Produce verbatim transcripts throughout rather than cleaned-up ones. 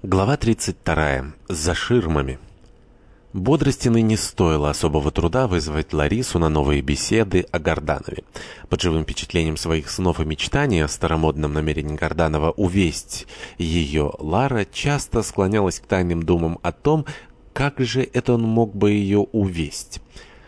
Глава тридцать вторая. За ширмами. Бодростиной не стоило особого труда вызвать Ларису на новые беседы о Гарданове. Под живым впечатлением своих снов и мечтаний о старомодном намерении Гарданова увесть ее, Лара часто склонялась к тайным думам о том, как же это он мог бы ее увесть.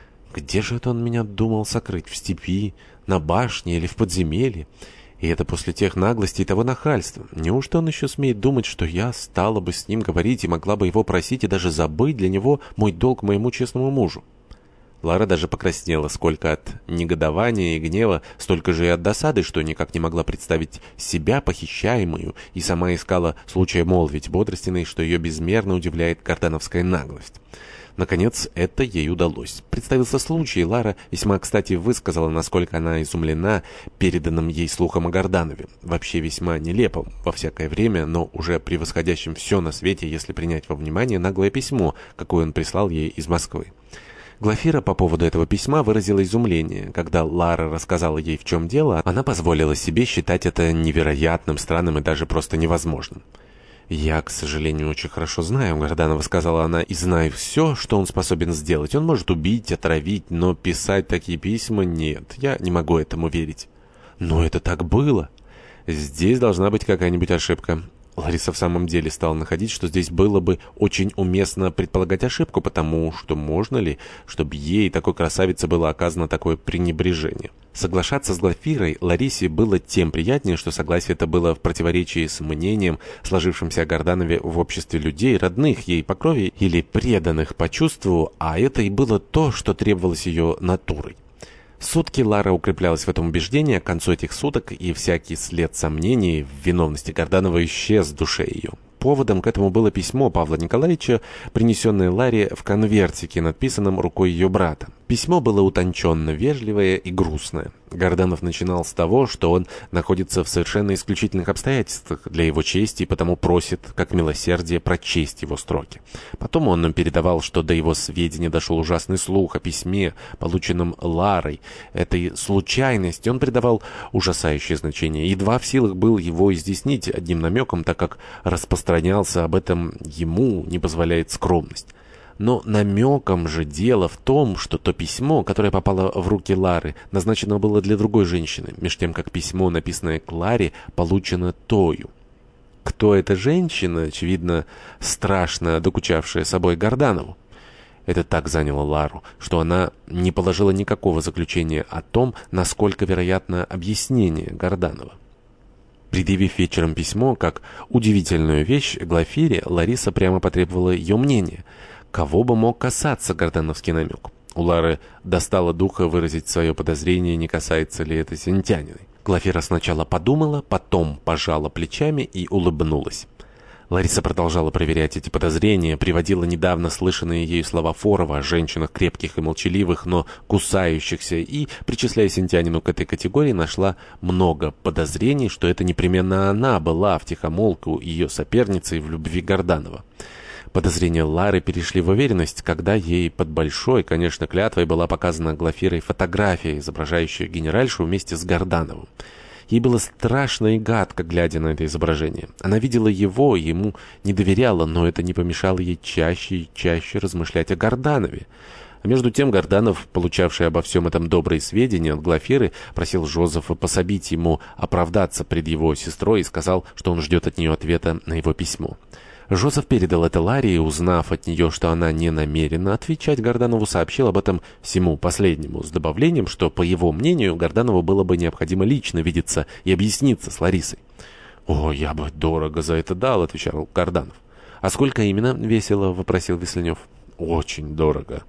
Где же это он меня думал сокрыть? В степи, на башне или в подземелье? И это после тех наглостей и того нахальства. Неужто он еще смеет думать, что я стала бы с ним говорить и могла бы его просить и даже забыть для него мой долг моему честному мужу? Лара даже покраснела, сколько от негодования и гнева, столько же и от досады, что никак не могла представить себя похищаемую, и сама искала случая молвить Бодростиной, что ее безмерно удивляет гардановская наглость. Наконец, это ей удалось. Представился случай, и Лара весьма кстати высказала, насколько она изумлена переданным ей слухом о Гарданове. Вообще весьма нелепым во всякое время, но уже превосходящим все на свете, если принять во внимание наглое письмо, какое он прислал ей из Москвы. Глафира по поводу этого письма выразила изумление. Когда Лара рассказала ей, в чем дело, она позволила себе считать это невероятным, странным и даже просто невозможным. «Я, к сожалению, очень хорошо знаю Гарданова», — сказала она, — «и знаю все, что он способен сделать. Он может убить, отравить, но писать такие письма нет. Я не могу этому верить». «Но это так было». «Здесь должна быть какая-нибудь ошибка». Лариса в самом деле стала находить, что здесь было бы очень уместно предполагать ошибку, потому что можно ли, чтобы ей, такой красавице, было оказано такое пренебрежение. Соглашаться с Глафирой Ларисе было тем приятнее, что согласие это было в противоречии с мнением, сложившимся о Гарданове в обществе людей, родных ей по крови или преданных по чувству, а это и было то, что требовалось ее натурой. Сутки Лара укреплялась в этом убеждении, а к концу этих суток и всякий след сомнений в виновности Гарданова исчез в душе ее. Поводом к этому было письмо Павла Николаевича, принесенное Ларе в конвертике, надписанном рукой ее брата. Письмо было утонченно вежливое и грустное. Гарданов начинал с того, что он находится в совершенно исключительных обстоятельствах для его чести и потому просит, как милосердие, прочесть его строки. Потом он нам передавал, что до его сведения дошел ужасный слух о письме, полученном Ларой. Этой случайности он придавал ужасающее значение. Едва в силах был его изъяснить одним намеком, так как распространялся об этом ему не позволяет скромность. Но намеком же дело в том, что то письмо, которое попало в руки Лары, назначено было для другой женщины, меж тем как письмо, написанное к Ларе, получено тою. Кто эта женщина, очевидно, страшно докучавшая собой Гарданову? Это так заняло Лару, что она не положила никакого заключения о том, насколько вероятно объяснение Гарданова. Предъявив вечером письмо как удивительную вещь Глафире, Лариса прямо потребовала ее мнения. Кого бы мог касаться гардановский намек? У Лары достало духа выразить свое подозрение, не касается ли это синтяниной. Глафира сначала подумала, потом пожала плечами и улыбнулась. Лариса продолжала проверять эти подозрения, приводила недавно слышанные ею слова Форова о женщинах крепких и молчаливых, но кусающихся, и, причисляя синтянину к этой категории, нашла много подозрений, что это непременно она была втихомолку ее соперницей в любви Гарданова. Подозрения Лары перешли в уверенность, когда ей под большой, конечно, клятвой была показана Глафирой фотография, изображающая генеральшу вместе с Гардановым. Ей было страшно и гадко, глядя на это изображение. Она видела его, ему не доверяла, но это не помешало ей чаще и чаще размышлять о Гарданове. А между тем Гарданов, получавший обо всем этом добрые сведения от Глафиры, просил Жозефа пособить ему оправдаться пред его сестрой и сказал, что он ждет от нее ответа на его письмо. Жозеф передал это Ларе и, узнав от нее, что она не намерена отвечать Гарданову, сообщил об этом всему последнему, с добавлением, что, по его мнению, Гарданову было бы необходимо лично видеться и объясниться с Ларисой. «О, я бы дорого за это дал», — отвечал Гарданов. «А сколько именно?» — весело вопросил Весленев. «Очень дорого».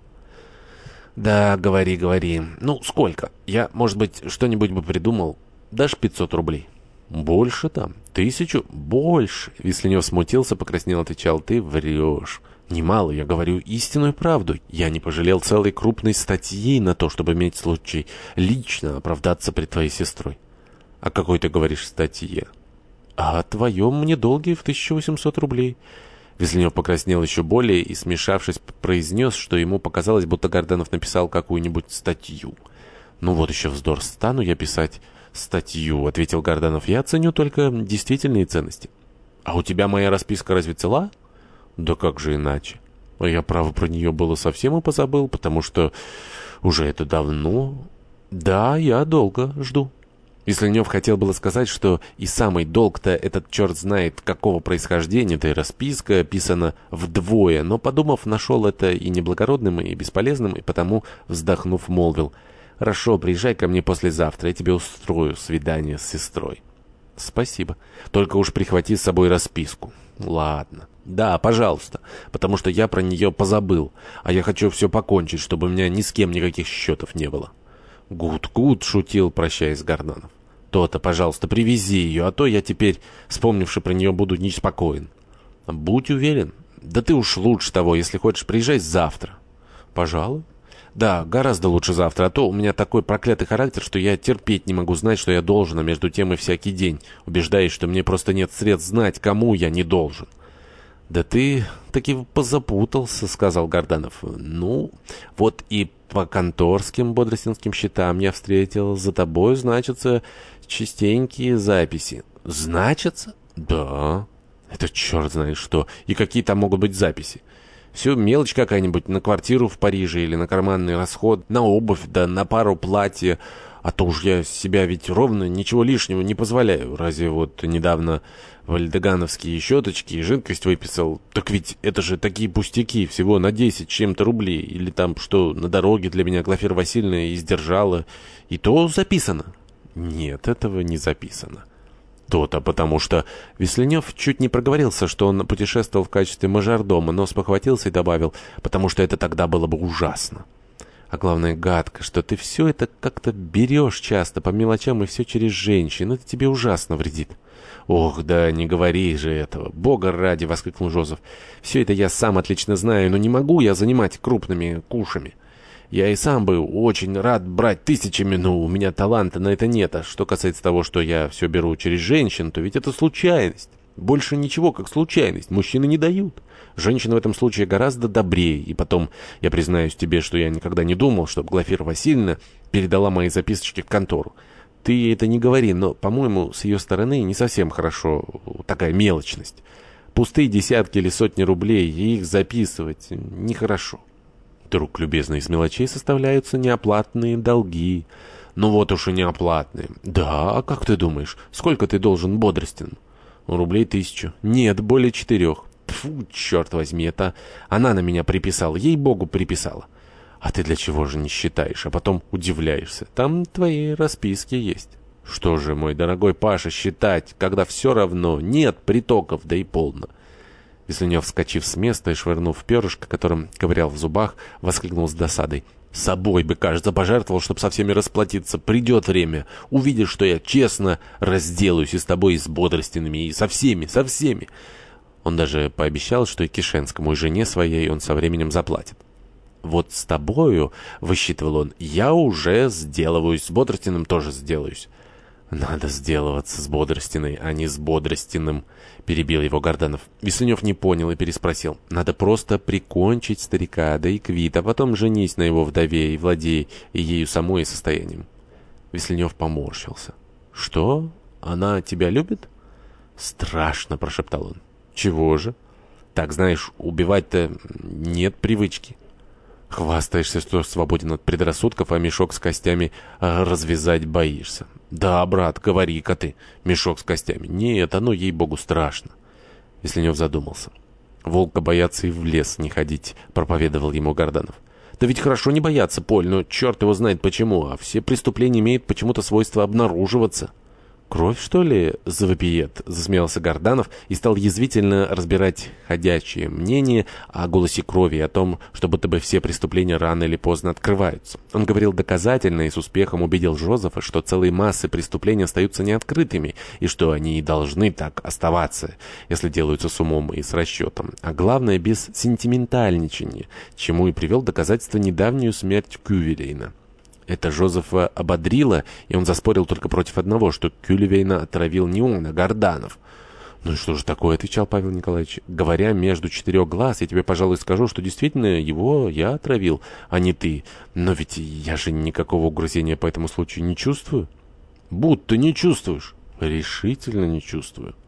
«Да, говори, говори. Ну, сколько? Я, может быть, что-нибудь бы придумал. Дашь пятьсот рублей?» «Больше там? Тысячу? Больше!» Весленев смутился, покраснел, отвечал: «Ты врешь. Немало, я говорю истинную правду. Я не пожалел целой крупной статьи на то, чтобы иметь случай лично оправдаться пред твоей сестрой». «А какой ты говоришь статье?» «А о твоем мне долге в тысячу восемьсот рублей». Весленев покраснел еще более и, смешавшись, произнес, что ему показалось, будто Гарданов написал какую-нибудь статью. «Ну вот еще вздор, стану я писать статью», — ответил Гарданов. «Я ценю только действительные ценности». А у тебя моя расписка разве цела? Да как же иначе? А я, право, про нее было совсем и позабыл, потому что уже это давно. Да, я долго жду. Весленев хотел было сказать, что и самый долг-то этот черт знает какого происхождения-то и расписка писана вдвое, но, подумав, нашел это и неблагородным, и бесполезным, и потому, вздохнув, молвил: «Хорошо, приезжай ко мне послезавтра, я тебе устрою свидание с сестрой». «Спасибо. Только уж прихвати с собой расписку». «Ладно». «Да, пожалуйста, потому что я про нее позабыл, а я хочу все покончить, чтобы у меня ни с кем никаких счетов не было». «Гуд-гуд», — шутил, прощаясь, Горданов. «То-то, пожалуйста, привези ее, а то я теперь, вспомнивши про нее, буду неспокоен». «Будь уверен. Да ты уж лучше того, если хочешь, приезжай завтра». «Пожалуй». «Да, гораздо лучше завтра, а то у меня такой проклятый характер, что я терпеть не могу знать, что я должен, а между тем и всякий день убеждаюсь, что мне просто нет средств знать, кому я не должен». «Да ты таки позапутался», — сказал Горданов. «Ну, вот и по конторским бодростинским счетам я встретил. За тобой значатся частенькие записи». «Значатся?» «Да. Это черт знает что. И какие там могут быть записи? Все мелочь какая-нибудь на квартиру в Париже или на карманный расход, на обувь, да на пару платья. А то уж я себя ведь ровно ничего лишнего не позволяю. Разве вот недавно вальдегановские щеточки и жидкость выписал? Так ведь это же такие пустяки, всего на десять чем-то рублей. Или там что, на дороге для меня Глафира Васильевна издержала. И то записано». «Нет, этого не записано». То-то, потому что Весленев чуть не проговорился, что он путешествовал в качестве мажордома, но спохватился и добавил: «потому что это тогда было бы ужасно». А главное, гадко, что ты все это как-то берешь часто по мелочам и все через женщин. Это тебе ужасно вредит». «Ох, да не говори же этого. Бога ради!» — воскликнул Жозеф. «Все это я сам отлично знаю, но не могу я занимать крупными кушами. Я и сам бы очень рад брать тысячами, но у меня таланта на это нет. А что касается того, что я все беру через женщин, то ведь это случайность. Больше ничего, как случайность. Мужчины не дают. Женщины в этом случае гораздо добрее. И потом, я признаюсь тебе, что я никогда не думал, чтобы Глафира Васильевна передала мои записочки в контору. Ты ей это не говори, но, по-моему, с ее стороны не совсем хорошо такая мелочность. Пустые десятки или сотни рублей, и их записывать нехорошо. Друг любезный, из мелочей составляются неоплатные долги». «Ну вот уж и неоплатные». «Да, а как ты думаешь, сколько ты должен Бодростину?» «Рублей тысячу». «Нет, более четырех». «Фу, черт возьми, это она на меня приписала, ей-богу приписала». «А ты для чего же не считаешь, а потом удивляешься? Там твои расписки есть». «Что же, мой дорогой Паша, считать, когда все равно нет притоков, да и полно». Весленев, вскочив с места и швырнув перышко, которым ковырял в зубах, воскликнул с досадой: «Собой бы, кажется, пожертвовал, чтобы со всеми расплатиться. Придет время, увидишь, что я честно разделаюсь и с тобой, и с Бодростиными, и со всеми, со всеми». Он даже пообещал, что и Кишенскому, и жене своей он со временем заплатит. «Вот с тобою, — высчитывал он, — я уже сделываюсь, с Бодростиным тоже сделаюсь». «Надо сделываться с Бодростиной, а не с Бодростиным», — перебил его Горданов. Весленев не понял и переспросил: «Надо просто прикончить старика, да и квит, а потом женись на его вдове и владей и ею самой, и состоянием». Весленев поморщился. «Что? Она тебя любит?» «Страшно», — прошептал он. «Чего же?» «Так, знаешь, убивать-то нет привычки». «Хвастаешься, что свободен от предрассудков, а мешок с костями развязать боишься». «Да, брат, говори-ка ты, мешок с костями». «Нет, оно, ей-богу, страшно». Весленев задумался. «Волка бояться и в лес не ходить», — проповедовал ему Горданов. «Да ведь хорошо не бояться, Поль, но черт его знает почему, а все преступления имеют почему-то свойство обнаруживаться». «Кровь, что ли, завопиет?» — засмеялся Горданов и стал язвительно разбирать ходячие мнения о голосе крови и о том, что будто бы все преступления рано или поздно открываются. Он говорил доказательно и с успехом убедил Жозефа, что целые массы преступлений остаются неоткрытыми и что они и должны так оставаться, если делаются с умом и с расчетом, а главное без сентиментальничания, чему и привел доказательство недавнюю смерть Кювелейна. Это Жозефа ободрило, и он заспорил только против одного, что Кюлевейна отравил не он, а Горданов. «Ну и что же такое?» — отвечал Павел Николаевич. «Говоря между четырех глаз, я тебе, пожалуй, скажу, что действительно его я отравил, а не ты. Но ведь я же никакого угрызения по этому случаю не чувствую». «Будто не чувствуешь». «Решительно не чувствую».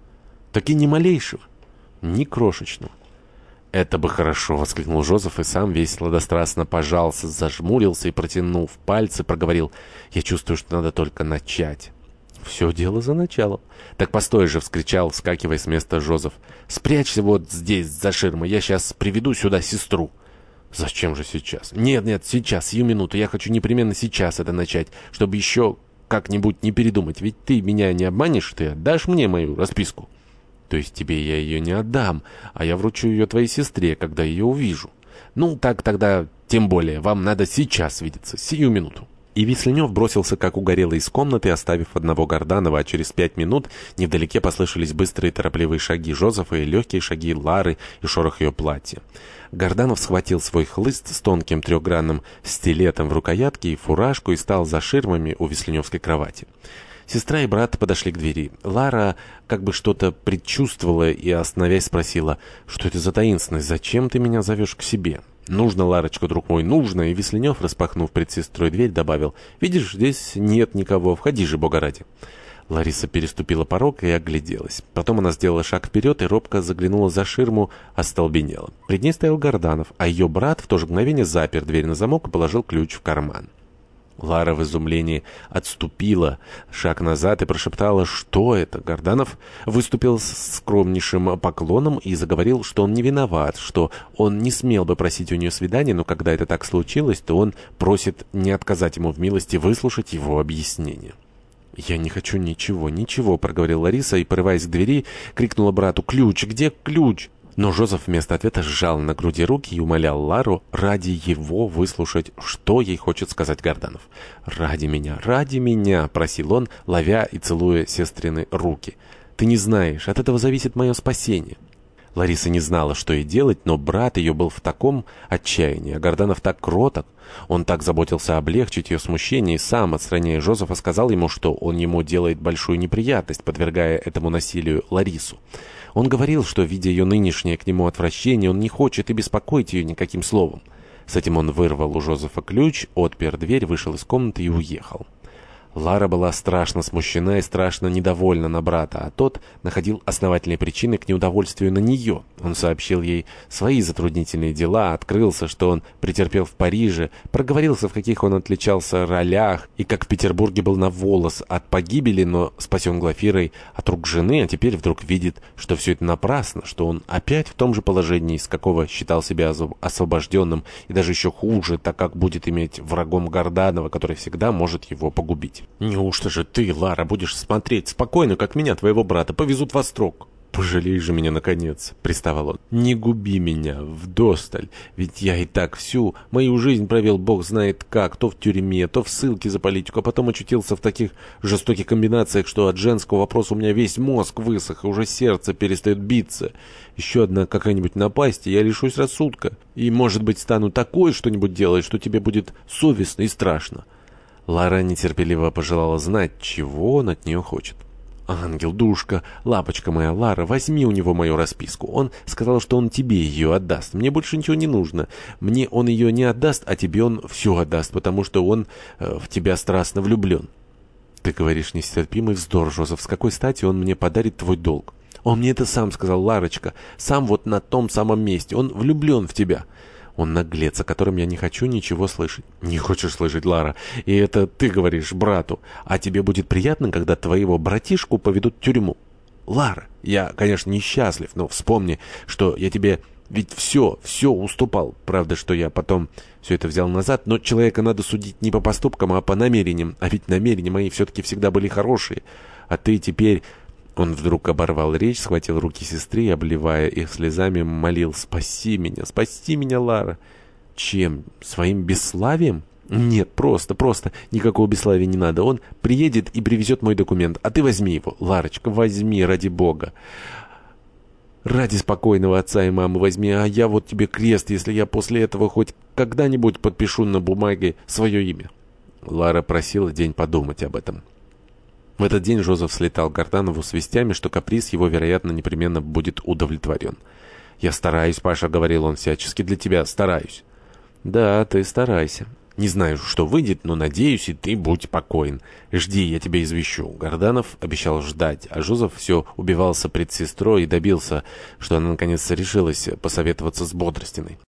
Так и ни малейшего, ни крошечного. «Это бы хорошо!» — воскликнул Жозеф и сам весело да страстно пожался, зажмурился и, протянув пальцы, проговорил: «Я чувствую, что надо только начать». «Все дело за началом». «Так постой же!» — вскричал, вскакивая с места Жозеф. «Спрячься вот здесь, за ширмой, я сейчас приведу сюда сестру». «Зачем же сейчас?» «Нет, нет, сейчас, сию минуту, я хочу непременно сейчас это начать, чтобы еще как-нибудь не передумать, ведь ты меня не обманешь, ты отдашь мне мою расписку». «То есть тебе я ее не отдам, а я вручу ее твоей сестре, когда ее увижу». «Ну, так тогда тем более, вам надо сейчас видеться, сию минуту». И Весленев бросился, как угорелый, из комнаты, оставив одного Горданова, а через пять минут невдалеке послышались быстрые торопливые шаги Жозефа и легкие шаги Лары и шорох ее платья. Горданов схватил свой хлыст с тонким трехгранным стилетом в рукоятке и фуражку и стал за ширмами у Весленевской кровати. Сестра и брат подошли к двери. Лара как бы что-то предчувствовала и, остановясь, спросила: «Что это за таинственность? Зачем ты меня зовешь к себе?» «Нужно, Ларочка, друг мой, нужно!» И Весленев, распахнув пред сестрой дверь, добавил: «Видишь, здесь нет никого, входи же, Бога ради!» Лариса переступила порог и огляделась. Потом она сделала шаг вперед и робко заглянула за ширму, остолбенела. Пред ней стоял Горданов, а ее брат в то же мгновение запер дверь на замок и положил ключ в карман. Лара в изумлении отступила шаг назад и прошептала: «Что это?» Горданов выступил с скромнейшим поклоном и заговорил, что он не виноват, что он не смел бы просить у нее свидания, но когда это так случилось, то он просит не отказать ему в милости выслушать его объяснение. «Я не хочу ничего, ничего», — проговорила Лариса и, порываясь к двери, крикнула брату: «Ключ! Где ключ?» Но Жозеф вместо ответа сжал на груди руки и умолял Лару ради его выслушать, что ей хочет сказать Горданов. «Ради меня, ради меня!» — просил он, ловя и целуя сестрины руки. «Ты не знаешь, от этого зависит мое спасение». Лариса не знала, что ей делать, но брат ее был в таком отчаянии, а Горданов так кроток. Он так заботился облегчить ее смущение и сам, отстраняя Жозефа, сказал ему, что он ему делает большую неприятность, подвергая этому насилию Ларису. Он говорил, что, видя ее нынешнее к нему отвращение, он не хочет и беспокоить ее никаким словом. С этим он вырвал у Жозефа ключ, отпер дверь, вышел из комнаты и уехал. Лара была страшно смущена и страшно недовольна на брата, а тот находил основательные причины к неудовольствию на нее. Он сообщил ей свои затруднительные дела, открылся, что он претерпел в Париже, проговорился, в каких он отличался ролях, и как в Петербурге был на волос от погибели, но спасен Глафирой от рук жены, а теперь вдруг видит, что все это напрасно, что он опять в том же положении, из какого считал себя освобожденным, и даже еще хуже, так как будет иметь врагом Горданова, который всегда может его погубить. «Неужто же ты, Лара, будешь смотреть спокойно, как меня, твоего брата, повезут в Острог?» «Пожалей же меня, наконец», — приставал он. «Не губи меня вдосталь, ведь я и так всю мою жизнь провел бог знает как, то в тюрьме, то в ссылке за политику, а потом очутился в таких жестоких комбинациях, что от женского вопроса у меня весь мозг высох, и уже сердце перестает биться. Еще одна какая-нибудь напасть, и я лишусь рассудка, и, может быть, стану такое что-нибудь делать, что тебе будет совестно и страшно». Лара нетерпеливо пожелала знать, чего он от нее хочет. «Ангел, душка, лапочка моя, Лара, возьми у него мою расписку. Он сказал, что он тебе ее отдаст. Мне больше ничего не нужно. Мне он ее не отдаст, а тебе он все отдаст, потому что он э, в тебя страстно влюблен». «Ты говоришь нестерпимый вздор, Жозеф. С какой стати он мне подарит твой долг?» «Он мне это сам сказал, Ларочка. Сам вот на том самом месте. Он влюблен в тебя». «Он наглец, о котором я не хочу ничего слышать». «Не хочешь слышать, Лара, и это ты говоришь брату. А тебе будет приятно, когда твоего братишку поведут в тюрьму?» «Лара, я, конечно, несчастлив, но вспомни, что я тебе ведь все, все уступал. Правда, что я потом все это взял назад, но человека надо судить не по поступкам, а по намерениям. А ведь намерения мои все-таки всегда были хорошие. А ты теперь...» Он вдруг оборвал речь, схватил руки сестры и, обливая их слезами, молил: «Спаси меня, спаси меня, Лара!» «Чем? Своим бесславием?» «Нет, просто, просто. Никакого бесславия не надо. Он приедет и привезет мой документ, а ты возьми его. Ларочка, возьми, ради Бога. Ради спокойного отца и мамы возьми, а я вот тебе крест, если я после этого хоть когда-нибудь подпишу на бумаге свое имя». Лара просила день подумать об этом. В этот день Жозеф слетал к Горданову с вестями, что каприз его, вероятно, непременно будет удовлетворен. «Я стараюсь, Паша», — говорил он, — «всячески для тебя стараюсь». «Да, ты старайся». Не знаю, что выйдет, но надеюсь, и ты будь покоен. Жди, я тебя извещу». Горданов обещал ждать, а Жозеф все убивался пред сестрой и добился, что она наконец решилась посоветоваться с Бодростиной.